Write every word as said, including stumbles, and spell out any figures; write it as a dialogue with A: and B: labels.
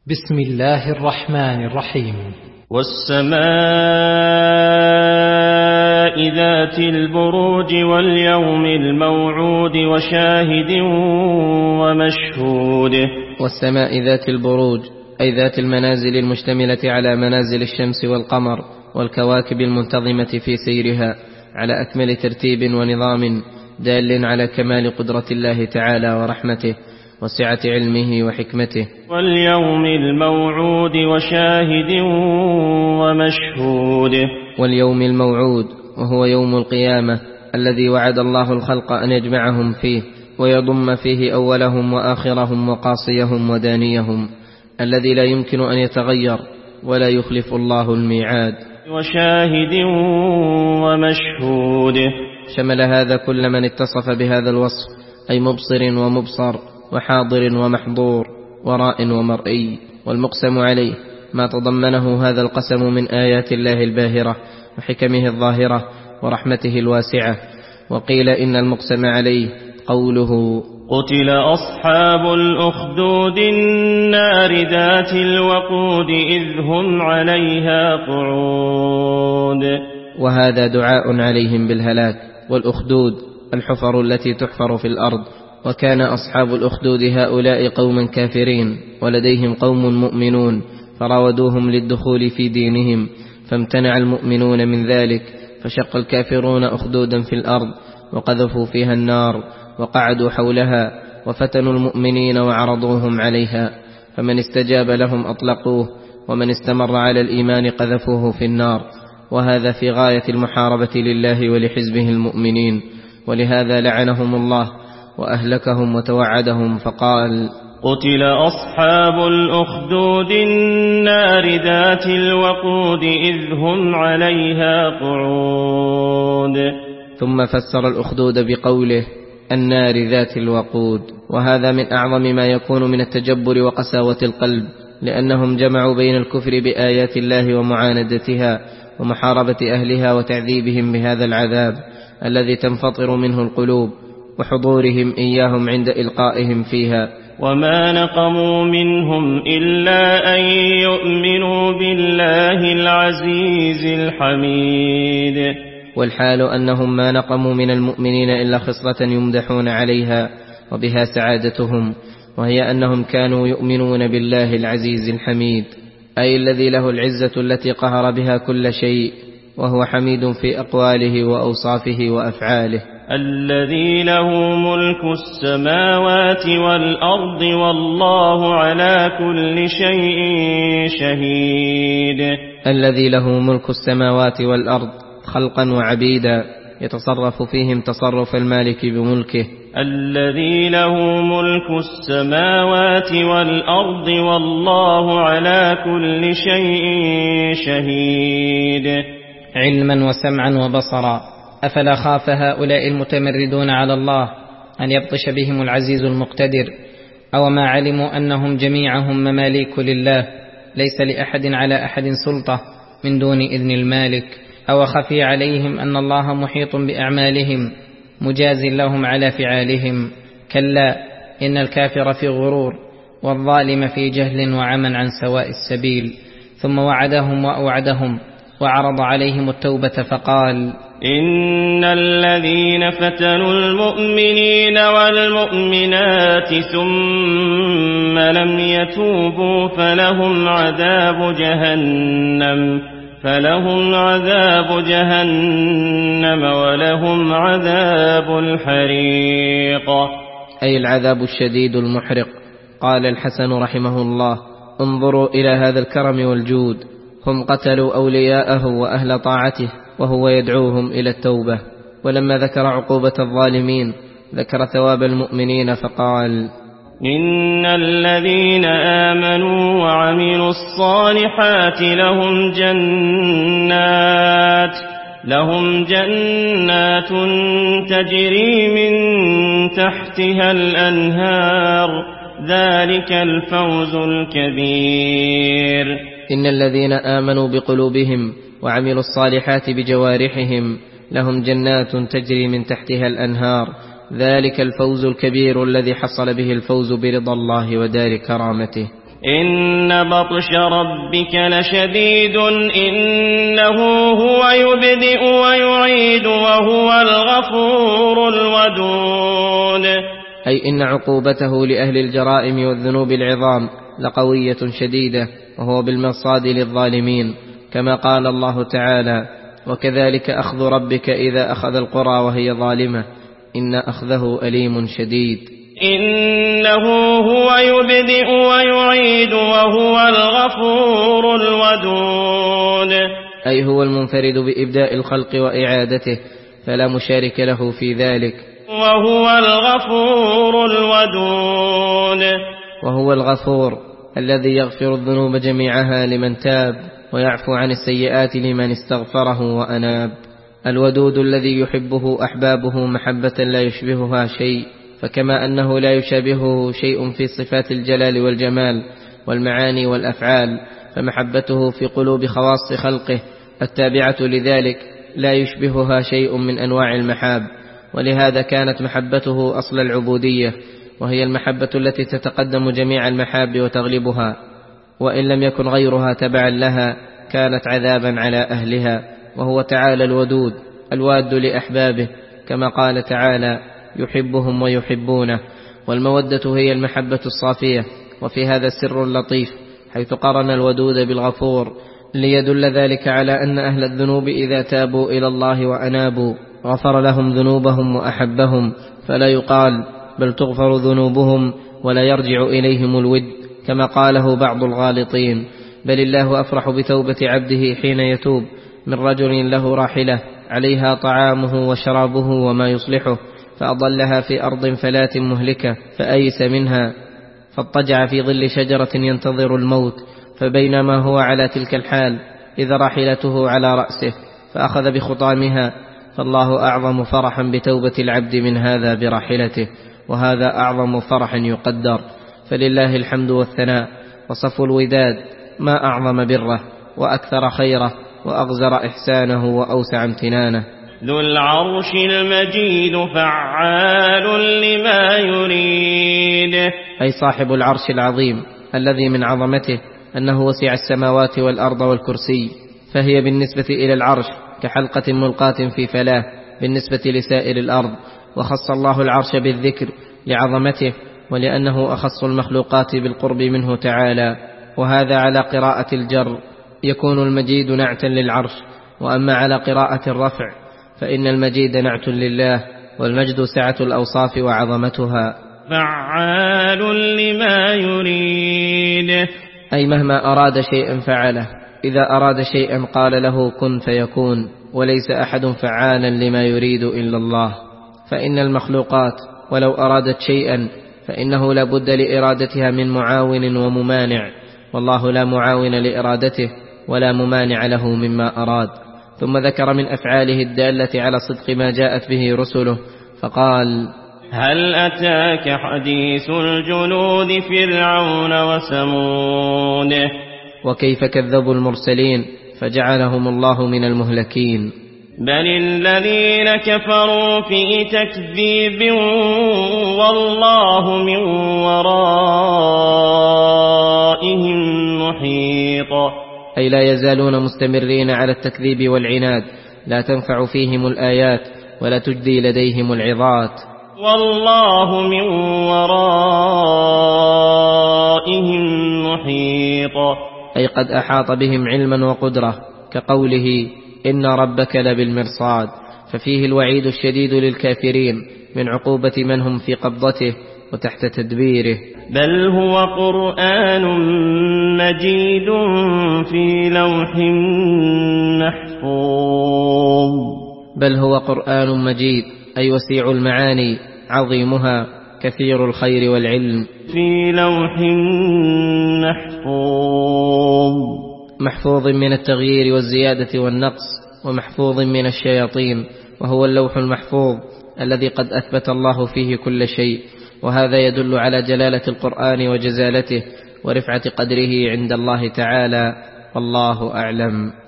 A: بسم الله الرحمن الرحيم.
B: والسماء ذات البروج واليوم الموعود وشاهد ومشهود.
C: والسماء ذات البروج أي ذات المنازل المشتملة على منازل الشمس والقمر والكواكب المنتظمة في سيرها على أكمل ترتيب ونظام دال على كمال قدرة الله تعالى ورحمته وسعة علمه وحكمته.
B: واليوم الموعود وشاهد ومشهود.
C: واليوم الموعود وهو يوم القيامة الذي وعد الله الخلق أن يجمعهم فيه ويضم فيه أولهم وآخرهم وقاصيهم ودانيهم، الذي لا يمكن أن يتغير ولا يخلف الله الميعاد.
B: وشاهد ومشهود.
C: شمل هذا كل من اتصف بهذا الوصف، أي مبصر ومبصر وحاضر ومحظور وراء ومرئي. والمقسم عليه ما تضمنه هذا القسم من آيات الله الباهرة وحكمه الظاهرة ورحمته الواسعة. وقيل إن المقسم عليه قوله:
B: قتل أصحاب الأخدود النار ذات الوقود إذ هم عليها قعود.
C: وهذا دعاء عليهم بالهلاك. والأخدود الحفر التي تحفر في الأرض، وكان أصحاب الأخدود هؤلاء قوما كافرين ولديهم قوم مؤمنون فراودوهم للدخول في دينهم، فامتنع المؤمنون من ذلك، فشق الكافرون أخدودا في الأرض وقذفوا فيها النار وقعدوا حولها وفتنوا المؤمنين وعرضوهم عليها، فمن استجاب لهم أطلقوه ومن استمر على الإيمان قذفوه في النار. وهذا في غاية المحاربة لله ولحزبه المؤمنين، ولهذا لعنهم الله وأهلكهم وتوعدهم فقال:
B: قتل أصحاب الأخدود النار ذات الوقود إذ هم عليها قعود.
C: ثم فسر الأخدود بقوله: النار ذات الوقود. وهذا من أعظم ما يكون من التجبر وقساوة القلب، لأنهم جمعوا بين الكفر بآيات الله ومعاندتها ومحاربة أهلها وتعذيبهم بهذا العذاب الذي تنفطر منه القلوب وحضورهم إياهم عند إلقائهم فيها.
B: وما نقموا منهم إلا أن يؤمنوا بالله العزيز الحميد.
C: والحال أنهم ما نقموا من المؤمنين إلا خصلة يمدحون عليها وبها سعادتهم، وهي أنهم كانوا يؤمنون بالله العزيز الحميد، أي الذي له العزة التي قهر بها كل شيء، وهو حميد في أقواله وأوصافه وأفعاله.
B: الذي له ملك السماوات والأرض والله على كل شيء شهيد.
C: الذي له ملك السماوات والأرض خلقا وعبيدا، يتصرف فيهم تصرف المالك بملكه.
B: الذي له ملك السماوات والأرض والله على كل شيء شهيد.
A: علما وسمعا وبصرا. أفلا خاف هؤلاء المتمردون على الله أن يبطش بهم العزيز المقتدر؟ أو ما علموا أنهم جميعهم مماليك لله، ليس لأحد على أحد سلطة من دون إذن المالك؟ أو خفي عليهم أن الله محيط بأعمالهم مجاز لهم على فعالهم؟ كلا، إن الكافر في غرور والظالم في جهل وعمى عن سواء السبيل. ثم وعدهم وأوعدهم وعرض عليهم التوبة فقال:
B: إن الذين فتنوا المؤمنين والمؤمنات ثم لم يتوبوا فلهم عذاب جهنم فلهم عذاب جهنم ولهم عذاب الحريق.
C: أي العذاب الشديد المحرق. قال الحسن رحمه الله: انظروا إلى هذا الكرم والجود، هم قتلوا أولياءه وأهل طاعته وهو يدعوهم إلى التوبة. ولما ذكر عقوبة الظالمين ذكر ثواب المؤمنين فقال:
B: إن الذين آمنوا وعملوا الصالحات لهم جنات لهم جنات تجري من تحتها الأنهار ذلك الفوز الكبير.
C: إن الذين آمنوا بقلوبهم وعملوا الصالحات بجوارحهم لهم جنات تجري من تحتها الأنهار ذلك الفوز الكبير الذي حصل به الفوز برضا الله ودار كرامته.
B: إن بطش ربك لشديد إنه هو يبدئ ويعيد وهو الغفور الودود.
C: أي إن عقوبته لأهل الجرائم والذنوب العظام لقوية شديدة، وهو بالمرصاد للظالمين، كما قال الله تعالى: وكذلك أخذ ربك إذا أخذ القرى وهي ظالمة إن أخذه أليم شديد.
B: إنه هو يبدئ ويعيد وهو الغفور الودود.
C: أي هو المنفرد بإبداء الخلق وإعادته، فلا مشارك له في ذلك.
B: وهو الغفور الودود.
C: وهو الغفور الذي يغفر الذنوب جميعها لمن تاب، ويعفو عن السيئات لمن استغفره وأناب. الودود الذي يحبه أحبابه محبة لا يشبهها شيء، فكما أنه لا يشابهه شيء في صفات الجلال والجمال والمعاني والأفعال، فمحبته في قلوب خواص خلقه التابعة لذلك لا يشبهها شيء من أنواع المحاب. ولهذا كانت محبته أصل العبودية، وهي المحبة التي تتقدم جميع المحاب وتغلبها، وإن لم يكن غيرها تبعا لها كانت عذابا على أهلها. وهو تعالى الودود الواد لأحبابه، كما قال تعالى: يحبهم ويحبونه. والمودة هي المحبة الصافية. وفي هذا السر اللطيف، حيث قرن الودود بالغفور، ليدل ذلك على أن أهل الذنوب إذا تابوا إلى الله وأنابوا غفر لهم ذنوبهم وأحبهم، فلا يقال بل تغفر ذنوبهم ولا يرجع إليهم الود كما قاله بعض الغالطين، بل الله أفرح بتوبة عبده حين يتوب من رجل له راحلة عليها طعامه وشرابه وما يصلحه، فأضلها في أرض فلات مهلكة فأيس منها، فاضطجع في ظل شجرة ينتظر الموت، فبينما هو على تلك الحال إذا راحلته على رأسه فأخذ بخطامها. فالله أعظم فرحا بتوبة العبد من هذا براحلته، وهذا أعظم فرح يقدر. فلله الحمد والثناء، وصفو الوداد ما أعظم بره وأكثر خيره وأغزر إحسانه وأوسع امتنانه.
B: ذو العرش المجيد فعال لما يريد.
C: أي صاحب العرش العظيم الذي من عظمته أنه وسع السماوات والأرض والكرسي، فهي بالنسبة إلى العرش كحلقة ملقاة في فلاة بالنسبة لسائر الأرض. وخص الله العرش بالذكر لعظمته، ولأنه أخص المخلوقات بالقرب منه تعالى. وهذا على قراءة الجر يكون المجيد نعتا للعرش، وأما على قراءة الرفع فإن المجيد نعت لله، والمجد سعة الأوصاف وعظمتها.
B: فعال لما يريد.
C: أي مهما أراد شيئا فعله، إذا أراد شيئا قال له كن فيكون، وليس أحد فعالا لما يريد إلا الله. فإن المخلوقات ولو أرادت شيئا فإنه لا بد لإرادتها من معاون وممانع، والله لا معاون لإرادته ولا ممانع له مما أراد. ثم ذكر من أفعاله الدالة على صدق ما جاءت به رسله فقال:
B: هل أتاك حديث الجنود فرعون وثمود.
C: وكيف كذبوا المرسلين فجعلهم الله من المهلكين.
B: بل الذين كفروا في تكذيب والله من ورائهم محيط.
C: أي لا يزالون مستمرين على التكذيب والعناد، لا تنفع فيهم الآيات ولا تجدي لديهم العظات.
B: والله من ورائهم محيط.
C: أي قد أحاط بهم علما وقدرة، كقوله إن ربك لبالمرصاد، ففيه الوعيد الشديد للكافرين من عقوبة من هم في قبضته وتحت تدبيره.
B: بل هو قرآن مجيد في لوح محفوظ.
C: بل هو قرآن مجيد أي وسيع المعاني عظيمها كثير الخير والعلم.
B: في لوح محفوظ.
C: محفوظ من التغيير والزيادة والنقص، ومحفوظ من الشياطين، وهو اللوح المحفوظ الذي قد أثبت الله فيه كل شيء. وهذا يدل على جلالة القرآن وجزالته ورفعة قدره عند الله تعالى، والله أعلم.